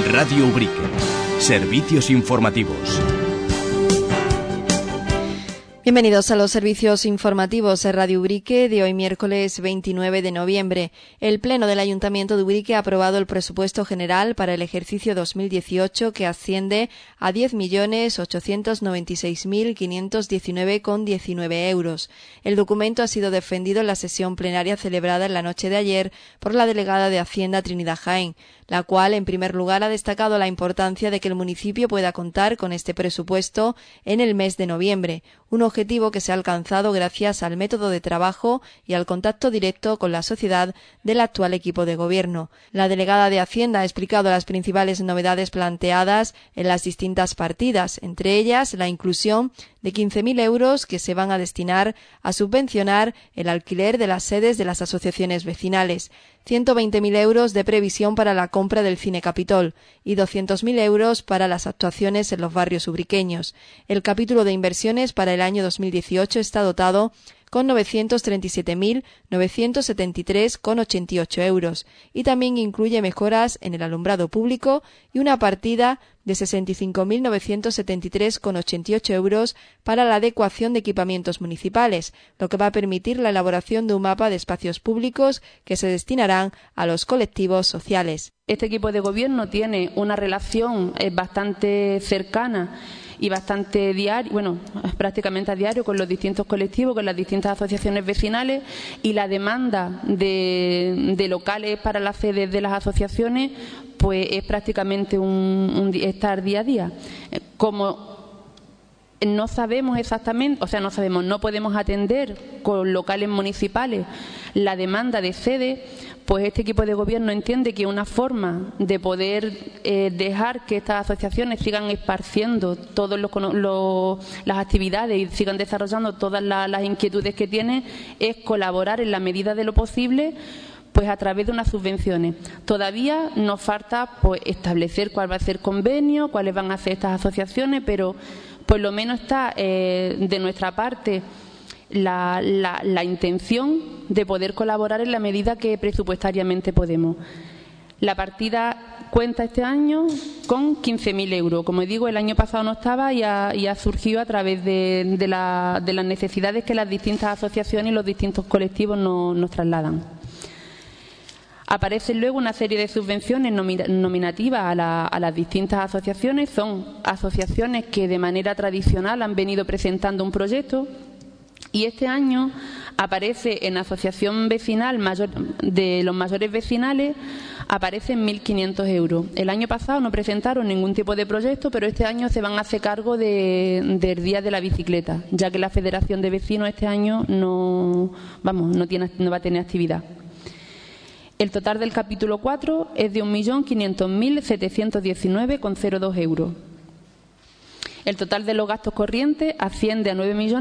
Radio Ubrique. Servicios informativos. Bienvenidos a los servicios informativos de Radio Ubrique de hoy miércoles 29 de noviembre. El Pleno del Ayuntamiento de Ubrique ha aprobado el presupuesto general para el ejercicio 2018 que asciende a 10.896.519,19 euros. El documento ha sido defendido en la sesión plenaria celebrada en la noche de ayer por la delegada de Hacienda Trinidad Jaén, la cual, en primer lugar, ha destacado la importancia de que el municipio pueda contar con este presupuesto en el mes de noviembre, un objetivo que se ha alcanzado gracias al método de trabajo y al contacto directo con la sociedad del actual equipo de gobierno. La delegada de Hacienda ha explicado las principales novedades planteadas en las distintas partidas, entre ellas la inclusión de 15.000 euros que se van a destinar a subvencionar el alquiler de las sedes de las asociaciones vecinales, 120.000 euros de previsión para la compra del Cine Capitol y 200.000 euros para las actuaciones en los barrios ubriqueños. El capítulo de inversiones para el año 2018 está dotado con 933,973,88 euros y también incluye mejoras en el alumbrado público y una partida de 65.973,88 euros para la adecuación de equipamientos municipales, lo que va a permitir la elaboración de un mapa de espacios públicos que se destinarán a los colectivos sociales. Este equipo de gobierno tiene una relación bastante cercana y bastante diario, prácticamente a diario con los distintos colectivos, con las distintas asociaciones vecinales, y la demanda de locales para las sedes de las asociaciones pues es prácticamente un estar día a día. Como no sabemos exactamente, no podemos atender con locales municipales la demanda de sede, pues este equipo de gobierno entiende que una forma de poder dejar que estas asociaciones sigan esparciendo todas las actividades y sigan desarrollando todas las inquietudes que tienen es colaborar en la medida de lo posible pues a través de unas subvenciones. Todavía nos falta pues establecer cuál va a ser el convenio, cuáles van a ser estas asociaciones, pero por lo menos está de nuestra parte la intención de poder colaborar en la medida que presupuestariamente podemos. La partida cuenta este año con 15.000 euros. Como digo, el año pasado no estaba y ha surgido a través de las necesidades que las distintas asociaciones y los distintos colectivos nos trasladan. Aparecen luego una serie de subvenciones nominativas a las distintas asociaciones. Son asociaciones que de manera tradicional han venido presentando un proyecto y este año aparece en asociación vecinal de los mayores vecinales, aparecen 1.500 euros. El año pasado no presentaron ningún tipo de proyecto, pero este año se van a hacer cargo del Día de la Bicicleta, ya que la Federación de Vecinos este año no va a tener actividad. El total del capítulo 4 es de 1.500.719,02 euros. El total de los gastos corrientes asciende a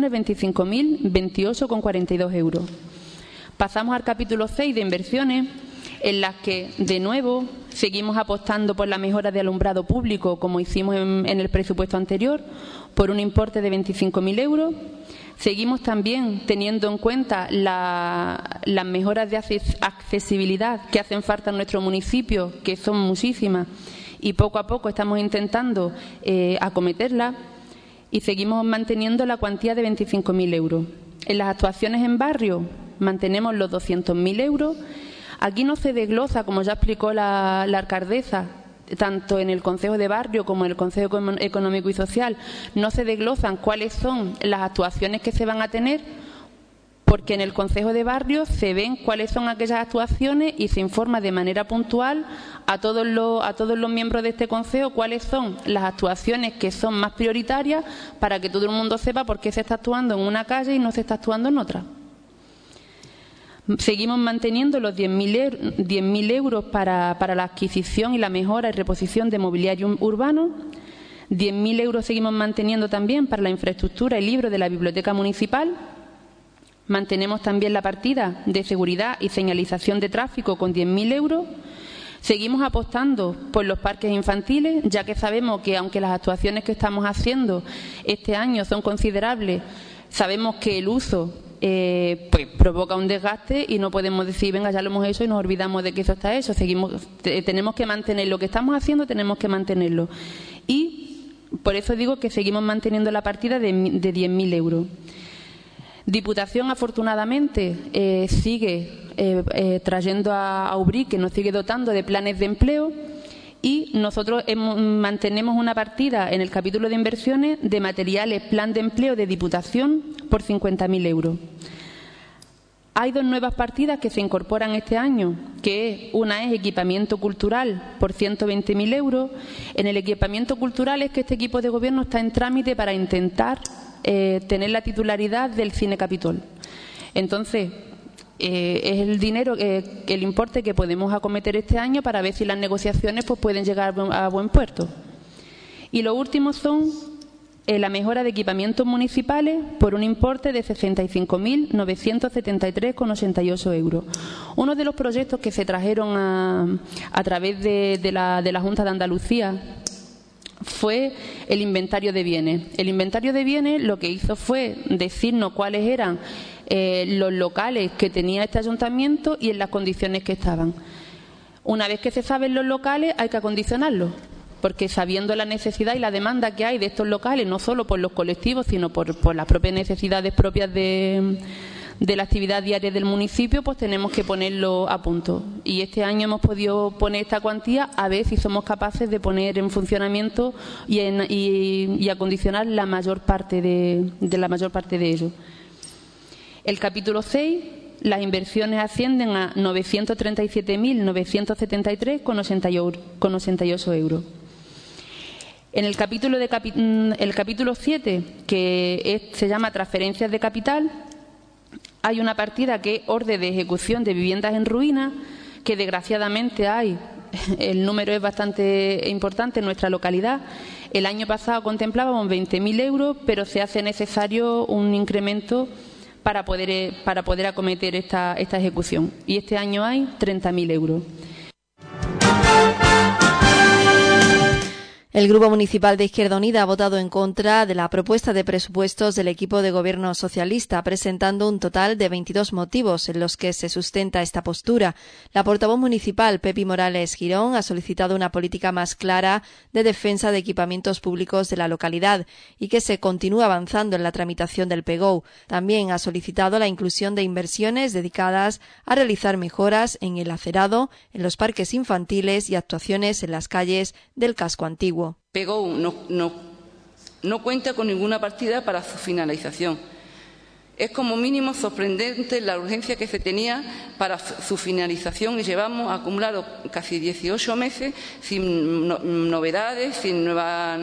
9.025.028,42 euros. Pasamos al capítulo 6 de inversiones, en las que, de nuevo, seguimos apostando por la mejora de alumbrado público, como hicimos en el presupuesto anterior, por un importe de 25.000 euros. Seguimos también teniendo en cuenta las mejoras de accesibilidad que hacen falta en nuestro municipio, que son muchísimas, y poco a poco estamos intentando acometerla, y seguimos manteniendo la cuantía de 25.000 euros. En las actuaciones en barrio mantenemos los 200.000 euros. Aquí no se desglosa, como ya explicó la alcaldesa, tanto en el Consejo de Barrio como en el Consejo Económico y Social, no se desglosan cuáles son las actuaciones que se van a tener, porque en el Consejo de Barrio se ven cuáles son aquellas actuaciones y se informa de manera puntual a todos los miembros de este Consejo cuáles son las actuaciones que son más prioritarias, para que todo el mundo sepa por qué se está actuando en una calle y no se está actuando en otra. Seguimos manteniendo los 10.000 euros para la adquisición y la mejora y reposición de mobiliario urbano. 10.000 euros seguimos manteniendo también para la infraestructura y libros de la Biblioteca Municipal. Mantenemos también la partida de seguridad y señalización de tráfico con 10.000 euros. Seguimos apostando por los parques infantiles, ya que sabemos que, aunque las actuaciones que estamos haciendo este año son considerables, sabemos que el uso pues provoca un desgaste y no podemos decir, venga, ya lo hemos hecho y nos olvidamos de que eso está hecho. Tenemos que mantener lo que estamos haciendo, tenemos que mantenerlo. Y por eso digo que seguimos manteniendo la partida de 10.000 euros. Diputación, afortunadamente, sigue trayendo a Ubrique, nos sigue dotando de planes de empleo, y nosotros mantenemos una partida en el capítulo de inversiones de materiales plan de empleo de Diputación por 50.000 euros. Hay dos nuevas partidas que se incorporan este año, que una es equipamiento cultural por 120.000 euros. En el equipamiento cultural es que este equipo de gobierno está en trámite para intentar tener la titularidad del Cine Capitol. Entonces, es el dinero, el importe que podemos acometer este año para ver si las negociaciones pues pueden llegar a buen puerto. Y los últimos son la mejora de equipamientos municipales por un importe de 65.973,88 euros. Uno de los proyectos que se trajeron a través de la Junta de Andalucía fue el inventario de bienes. El inventario de bienes lo que hizo fue decirnos cuáles eran los locales que tenía este ayuntamiento y en las condiciones que estaban. Una vez que se saben los locales hay que acondicionarlos, porque sabiendo la necesidad y la demanda que hay de estos locales, no solo por los colectivos, sino por las propias necesidades propias de la actividad diaria del municipio, pues tenemos que ponerlo a punto. Y este año hemos podido poner esta cuantía, a ver si somos capaces de poner en funcionamiento y acondicionar la mayor parte de ello. El capítulo 6, las inversiones ascienden a 937.973,88 euros. En el capítulo 7, que se llama transferencias de capital, hay una partida que es orden de ejecución de viviendas en ruina, que desgraciadamente el número es bastante importante en nuestra localidad. El año pasado contemplábamos 20.000 euros, pero se hace necesario un incremento para poder acometer esta ejecución. Y este año hay 30.000 euros. El Grupo Municipal de Izquierda Unida ha votado en contra de la propuesta de presupuestos del equipo de gobierno socialista, presentando un total de 22 motivos en los que se sustenta esta postura. La portavoz municipal, Pepi Morales Girón, ha solicitado una política más clara de defensa de equipamientos públicos de la localidad y que se continúe avanzando en la tramitación del PGOU. También ha solicitado la inclusión de inversiones dedicadas a realizar mejoras en el acerado, en los parques infantiles y actuaciones en las calles del casco antiguo. PGOU no cuenta con ninguna partida para su finalización. Es como mínimo sorprendente la urgencia que se tenía para su finalización y llevamos acumulado casi 18 meses sin novedades, sin nuevas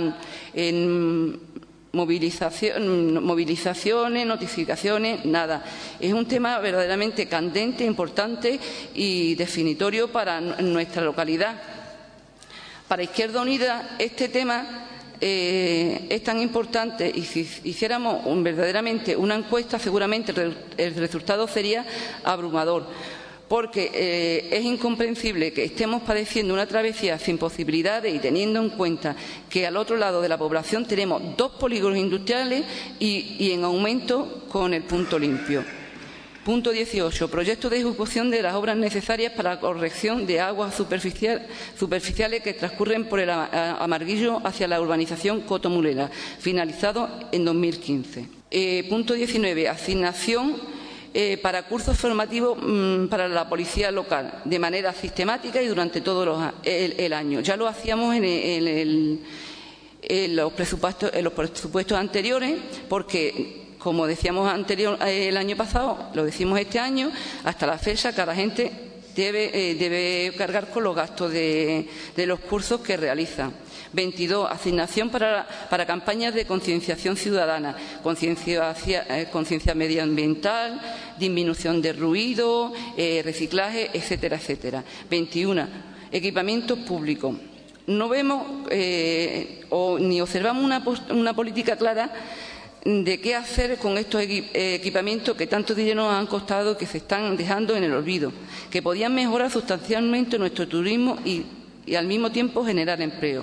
movilizaciones, notificaciones, nada. Es un tema verdaderamente candente, importante y definitorio para nuestra localidad. Para Izquierda Unida este tema es tan importante y si hiciéramos verdaderamente una encuesta seguramente el resultado sería abrumador, porque es incomprensible que estemos padeciendo una travesía sin posibilidades y teniendo en cuenta que al otro lado de la población tenemos 2 polígonos industriales y en aumento con el punto limpio. Punto 18. Proyecto de ejecución de las obras necesarias para la corrección de aguas superficiales que transcurren por el Amarguillo hacia la urbanización Cotomulera, finalizado en 2015. Punto 19. Asignación para cursos formativos para la policía local, de manera sistemática y durante todo el año. Ya lo hacíamos en los presupuestos anteriores, porque como decíamos el año pasado, lo decimos este año, hasta la fecha cada gente debe cargar con los gastos de los cursos que realiza. 22. Asignación para campañas de concienciación ciudadana, conciencia medioambiental, disminución de ruido, reciclaje, etcétera, etcétera. 21. Equipamientos públicos. No vemos ni observamos una política clara de qué hacer con estos equipamientos que tanto dinero nos han costado y que se están dejando en el olvido, que podían mejorar sustancialmente nuestro turismo y al mismo tiempo generar empleo.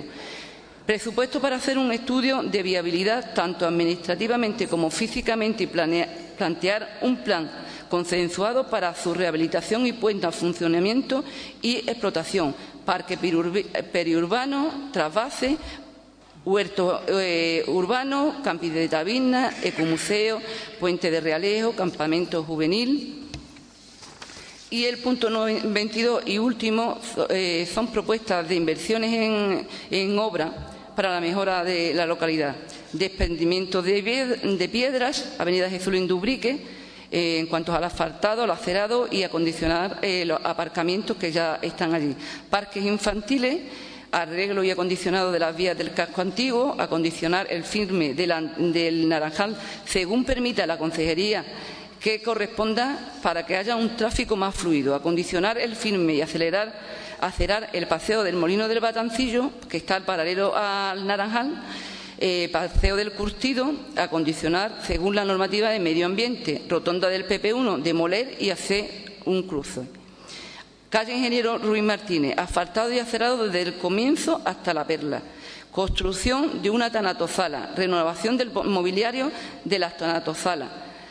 Presupuesto para hacer un estudio de viabilidad tanto administrativamente como físicamente plantear un plan consensuado para su rehabilitación y puesta en funcionamiento y explotación, parque periurbano, trasvase, huerto urbano, campi de taberna, ecomuseo, puente de Realejo, campamento juvenil. Y el punto 22 y último son propuestas de inversiones en obra para la mejora de la localidad. Desprendimiento de piedras, avenida Jesulín Dubrique, en cuanto al asfaltado, al acerado y acondicionar los aparcamientos que ya están allí. Parques infantiles, arreglo y acondicionado de las vías del casco antiguo, acondicionar el firme del Naranjal según permita la Consejería que corresponda para que haya un tráfico más fluido, acondicionar el firme y acelerar el paseo del Molino del Batancillo, que está al paralelo al Naranjal, paseo del Curtido, acondicionar según la normativa de medio ambiente, rotonda del PP1, demoler y hacer un cruce. Calle Ingeniero Ruiz Martínez, asfaltado y acerado desde el comienzo hasta la Perla. Construcción de una tanatosala, renovación del mobiliario de las tanatosalas.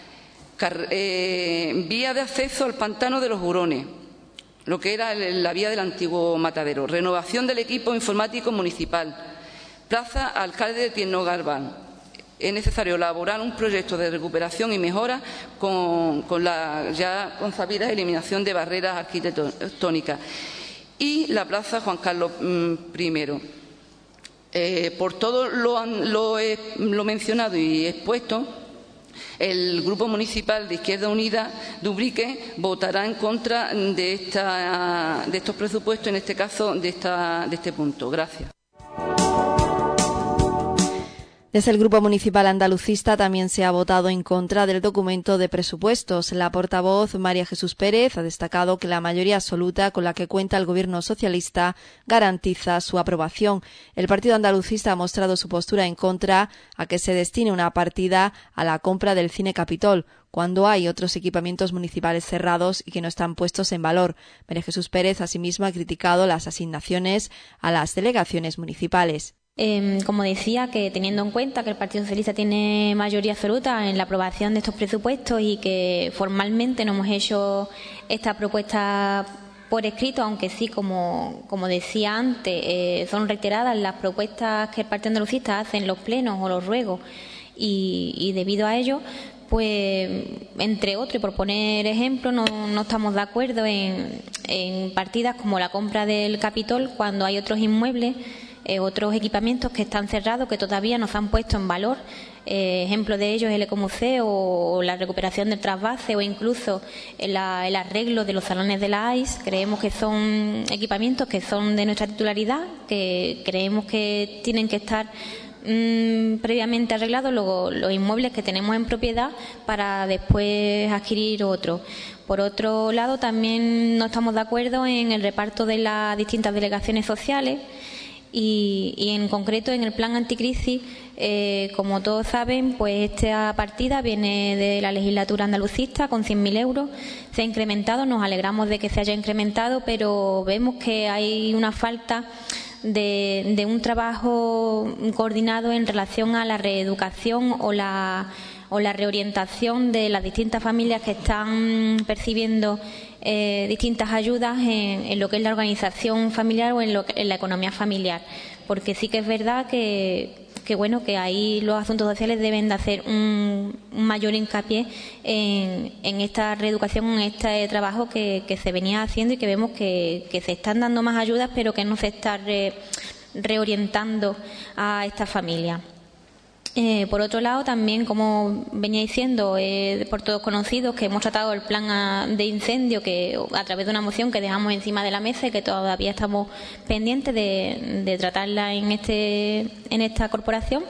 Vía de acceso al pantano de los Hurones, lo que era la vía del antiguo matadero. Renovación del equipo informático municipal. Plaza Alcalde de Tierno Garbán. Es necesario elaborar un proyecto de recuperación y mejora con la ya consabida eliminación de barreras arquitectónicas. Y la Plaza Juan Carlos I. Por todo lo mencionado y expuesto, el Grupo Municipal de Izquierda Unida Dubrique votará en contra de estos presupuestos, en este caso de este punto. Gracias. Desde el Grupo Municipal Andalucista también se ha votado en contra del documento de presupuestos. La portavoz María Jesús Pérez ha destacado que la mayoría absoluta con la que cuenta el Gobierno socialista garantiza su aprobación. El Partido Andalucista ha mostrado su postura en contra a que se destine una partida a la compra del Cine Capitol, cuando hay otros equipamientos municipales cerrados y que no están puestos en valor. María Jesús Pérez asimismo ha criticado las asignaciones a las delegaciones municipales. Como decía, que teniendo en cuenta que el Partido Socialista tiene mayoría absoluta en la aprobación de estos presupuestos y que formalmente no hemos hecho esta propuesta por escrito, aunque sí, como decía antes, son reiteradas las propuestas que el Partido Andalucista hace en los plenos o los ruegos y debido a ello, pues, entre otros, y por poner ejemplo, no estamos de acuerdo en partidas como la compra del Capitol cuando hay otros inmuebles, otros equipamientos que están cerrados, que todavía no se han puesto en valor. Ejemplo de ello es el ecomuseo o la recuperación del trasvase o incluso el arreglo de los salones de la AIS. Creemos que son equipamientos que son de nuestra titularidad, que creemos que tienen que estar previamente arreglados los inmuebles que tenemos en propiedad para después adquirir otros. Por otro lado, también no estamos de acuerdo en el reparto de las distintas delegaciones sociales y en concreto en el plan anticrisis, como todos saben, pues esta partida viene de la legislatura andalucista con 100.000 euros. Se ha incrementado, nos alegramos de que se haya incrementado, pero vemos que hay una falta de un trabajo coordinado en relación a la reeducación o la reorientación de las distintas familias que están percibiendo distintas ayudas en lo que es la organización familiar o en la economía familiar, porque sí que es verdad que ahí los asuntos sociales deben de hacer un mayor hincapié en esta reeducación, en este trabajo que se venía haciendo y que vemos que se están dando más ayudas, pero que no se está reorientando a esta familia. Por otro lado, también, como venía diciendo, por todos conocidos, que hemos tratado el plan de incendio que a través de una moción que dejamos encima de la mesa y que todavía estamos pendientes de tratarla en esta corporación.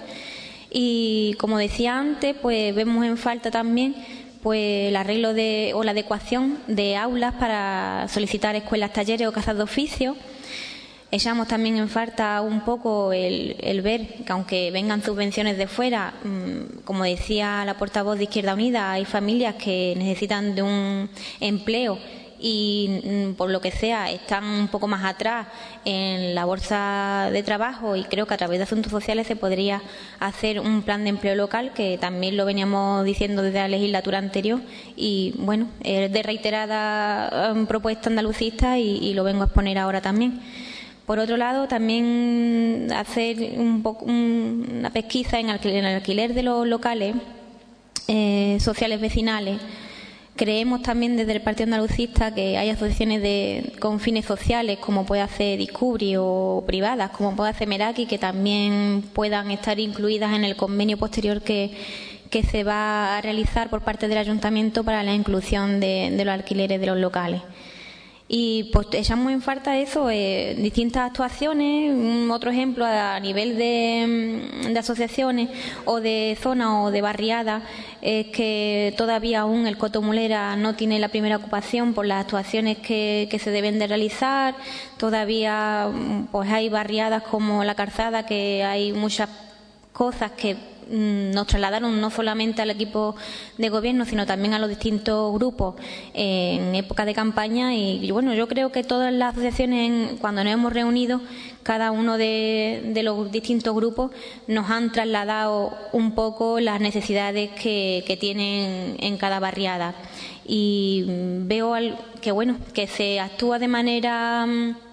Y como decía antes, pues vemos en falta también pues el arreglo o la adecuación de aulas para solicitar escuelas, talleres o casas de oficio. Echamos también en falta un poco el ver que aunque vengan subvenciones de fuera, como decía la portavoz de Izquierda Unida, hay familias que necesitan de un empleo y por lo que sea están un poco más atrás en la bolsa de trabajo, y creo que a través de asuntos sociales se podría hacer un plan de empleo local, que también lo veníamos diciendo desde la legislatura anterior, y bueno, es de reiterada propuesta andalucista y lo vengo a exponer ahora también. Por otro lado, también hacer una pesquisa en el alquiler de los locales sociales vecinales. Creemos también desde el Partido Andalucista que hay asociaciones con fines sociales, como puede hacer Discovery, o privadas, como puede hacer Meraki, que también puedan estar incluidas en el convenio posterior que se va a realizar por parte del Ayuntamiento para la inclusión de los alquileres de los locales. Y pues echamos en falta eso, distintas actuaciones. Otro ejemplo a nivel de asociaciones o de zonas o de barriadas es que todavía aún el Coto Mulera no tiene la primera ocupación por las actuaciones que se deben de realizar. Todavía pues hay barriadas como La Calzada, que hay muchas cosas que nos trasladaron no solamente al equipo de gobierno, sino también a los distintos grupos en época de campaña. Y bueno, yo creo que todas las asociaciones, cuando nos hemos reunido, cada uno de los distintos grupos nos han trasladado un poco las necesidades que tienen en cada barriada. Y veo que se actúa de manera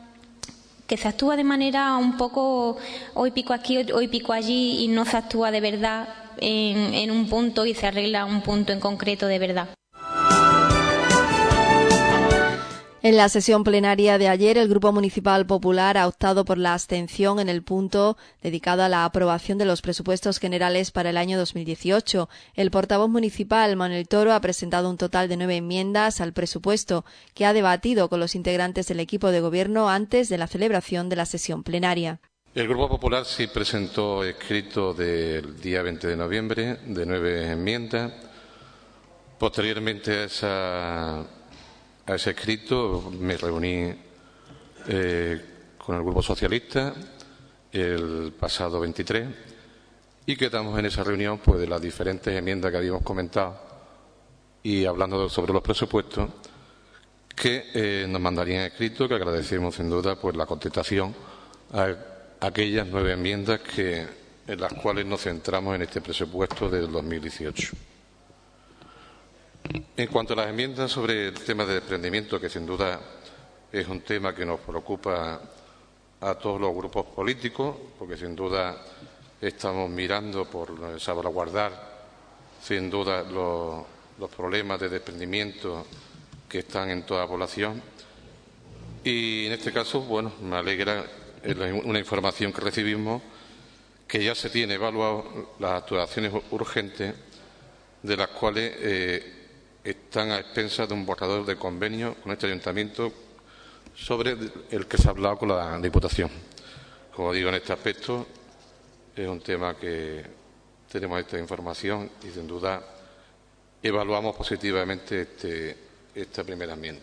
un poco hoy pico aquí, hoy pico allí, y no se actúa de verdad en un punto y se arregla un punto en concreto de verdad. En la sesión plenaria de ayer, el Grupo Municipal Popular ha optado por la abstención en el punto dedicado a la aprobación de los presupuestos generales para el año 2018. El portavoz municipal, Manuel Toro, ha presentado un total de 9 enmiendas al presupuesto, que ha debatido con los integrantes del equipo de gobierno antes de la celebración de la sesión plenaria. El Grupo Popular sí presentó escrito del día 20 de noviembre de 9 enmiendas. Posteriormente a ese escrito me reuní con el Grupo Socialista el pasado 23 y quedamos en esa reunión pues de las diferentes enmiendas que habíamos comentado y hablando sobre los presupuestos que nos mandarían escrito, que agradecemos sin duda pues la contestación a aquellas 9 enmiendas en las cuales nos centramos en este presupuesto del 2018. En cuanto a las enmiendas sobre el tema de desprendimiento, que sin duda es un tema que nos preocupa a todos los grupos políticos, porque sin duda estamos mirando por salvaguardar sin duda los problemas de desprendimiento que están en toda la población. Y en este caso, bueno, me alegra una información que recibimos, que ya se tiene evaluado las actuaciones urgentes, de las cuales están a expensas de un borrador de convenio con este ayuntamiento sobre el que se ha hablado con la Diputación. Como digo, en este aspecto es un tema que tenemos esta información y sin duda evaluamos positivamente esta primera enmienda.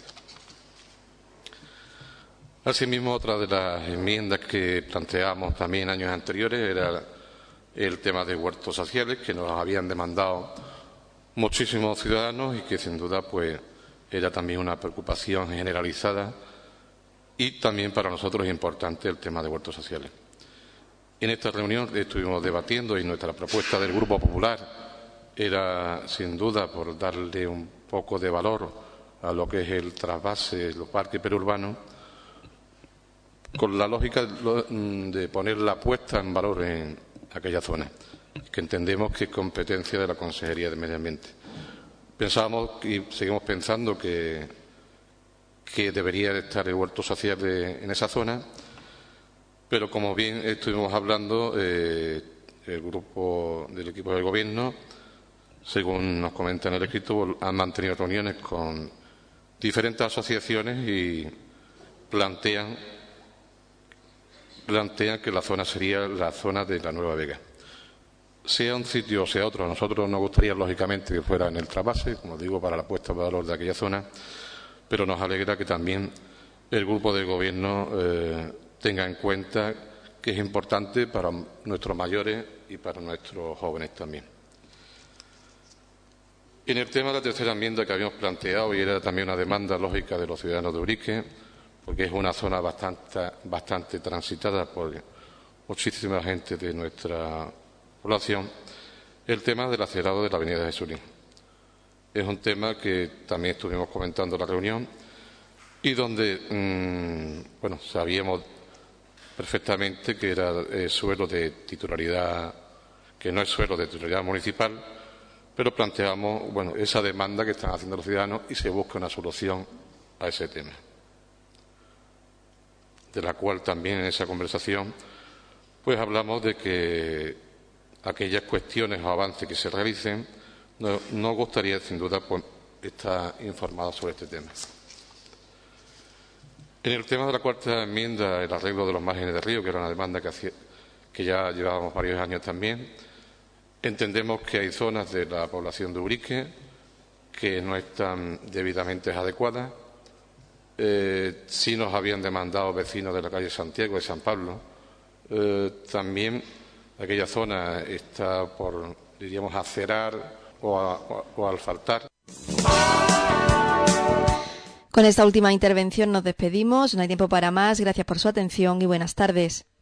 Asimismo, otra de las enmiendas que planteamos también años anteriores era el tema de huertos sociales, que nos habían demandado muchísimos ciudadanos y que sin duda pues era también una preocupación generalizada y también para nosotros es importante el tema de huertos sociales. En esta reunión estuvimos debatiendo y nuestra propuesta del Grupo Popular era sin duda por darle un poco de valor a lo que es el trasvase, los parques perurbanos, con la lógica de poner la puesta en valor en aquella zona, que entendemos que es competencia de la Consejería de Medio Ambiente. Pensábamos y seguimos pensando que debería de estar el huerto social en esa zona, pero como bien estuvimos hablando, el grupo del equipo del Gobierno, según nos comentan en el escrito, han mantenido reuniones con diferentes asociaciones y plantean que la zona sería la zona de la Nueva Vega. Sea un sitio o sea otro, a nosotros nos gustaría lógicamente que fuera en el trasvase, como digo, para la puesta en valor de aquella zona, pero nos alegra que también el grupo de gobierno tenga en cuenta que es importante para nuestros mayores y para nuestros jóvenes también. En el tema de la tercera enmienda que habíamos planteado, y era también una demanda lógica de los ciudadanos de Ubrique, porque es una zona bastante transitada por muchísima gente de nuestra población, el tema del acelerado de la avenida Jesulín. Es un tema que también estuvimos comentando en la reunión y donde, sabíamos perfectamente que era suelo de titularidad, que no es suelo de titularidad municipal, pero planteamos, esa demanda que están haciendo los ciudadanos y se busca una solución a ese tema, de la cual también en esa conversación pues hablamos de que aquellas cuestiones o avances que se realicen nos gustaría sin duda estar informados sobre este tema. En el tema de la cuarta enmienda, el arreglo de los márgenes del río, que era una demanda que ya llevábamos varios años también, entendemos que hay zonas de la población de Ubrique que no están debidamente adecuadas. Sí nos habían demandado vecinos de la calle Santiago de San Pablo. También aquella zona está por, diríamos, acerar o asfaltar. Con esta última intervención nos despedimos. No hay tiempo para más. Gracias por su atención y buenas tardes.